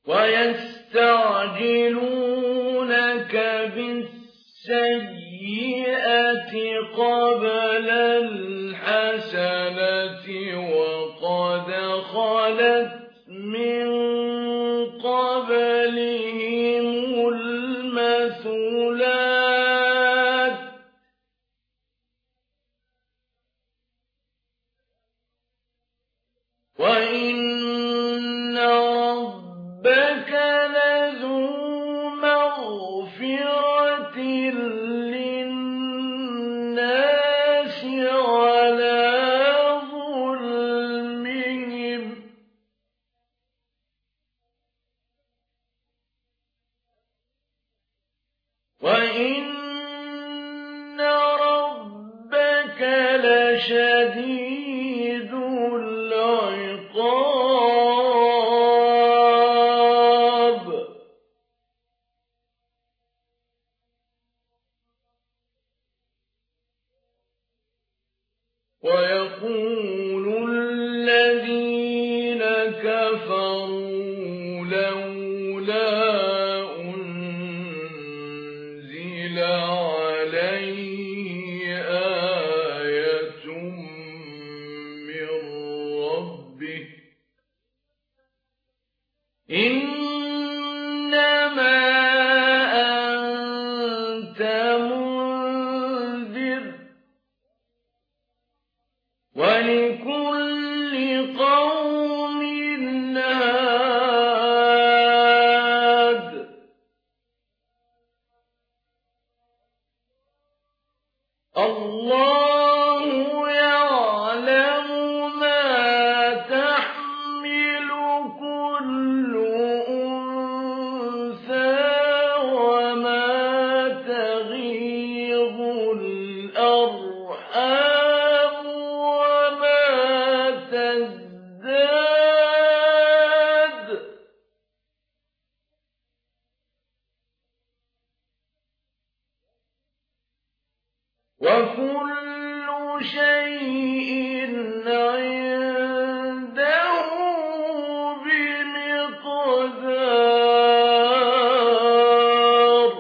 ويستعجلونك بالسيئة قبل الحسنة وقد خلت من قبلهم المثلات وإن ربك لذو مغفرة للناس على ظلمهم وإن ربك لشديد العقاب ويقول الذين كفروا لولا أنزل عليه آية من ربه إنما أنت منذر ولكل قوم هاد الله يعلم ما تحمل كل أنثى وما تغيض الأرحام وما تزداد وكل شيء عنده بمقدار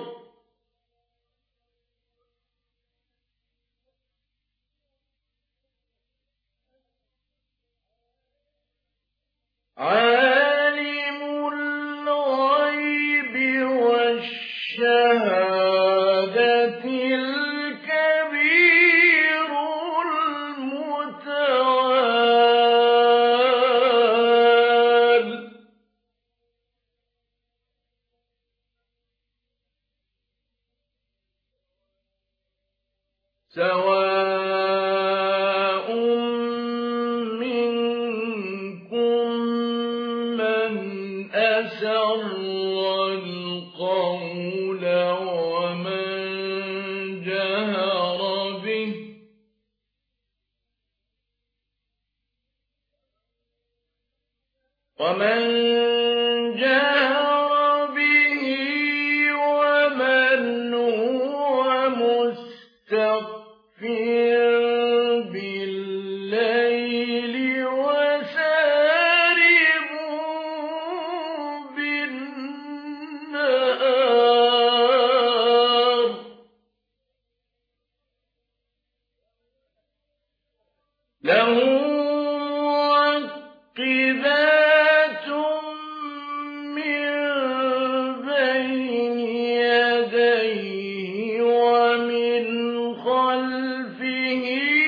عالم الغيب والشهادة الكبير المتعال سواء منكم من أسر القول ومن جهر به ومن هو مستخف بالليل وسارب بالنهار له معقبات من بين يديه ومن خلفه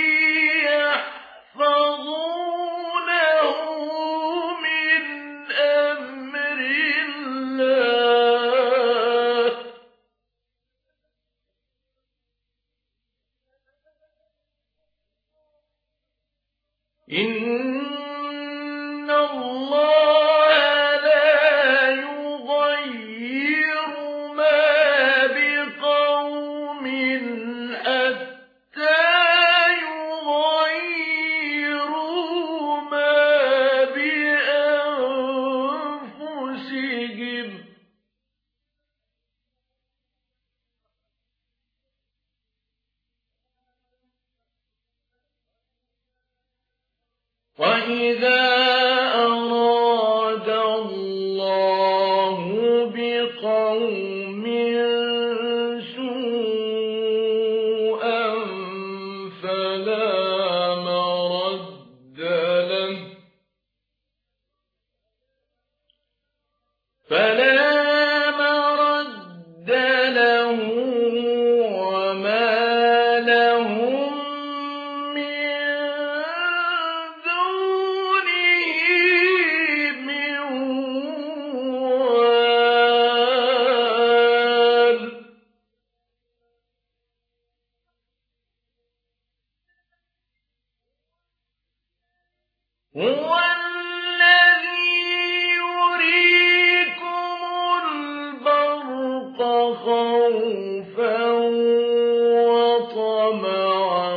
يحفظونه من أمر الله إن الله لا يغير ما بقوم حتى يغيروا ما بأنفسهم وإذا أراد الله فلا مرد له وما لهم من دونه من وال هو الذي يريكم البرق خوفا وطمعا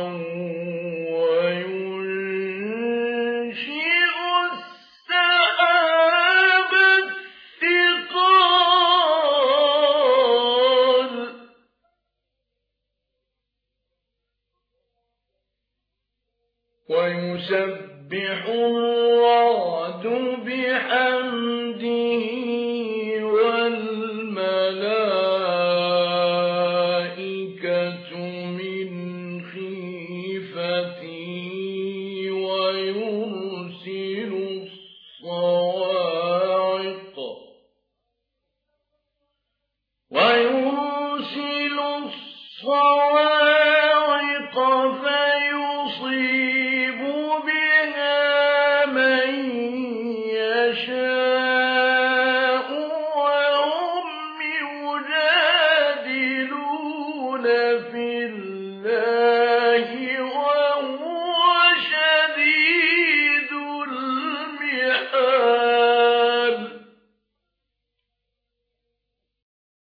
وينشئ السحاب الثقال ويسبح الرعد بحمده والملائكة من خيفته ويرسل الصواعق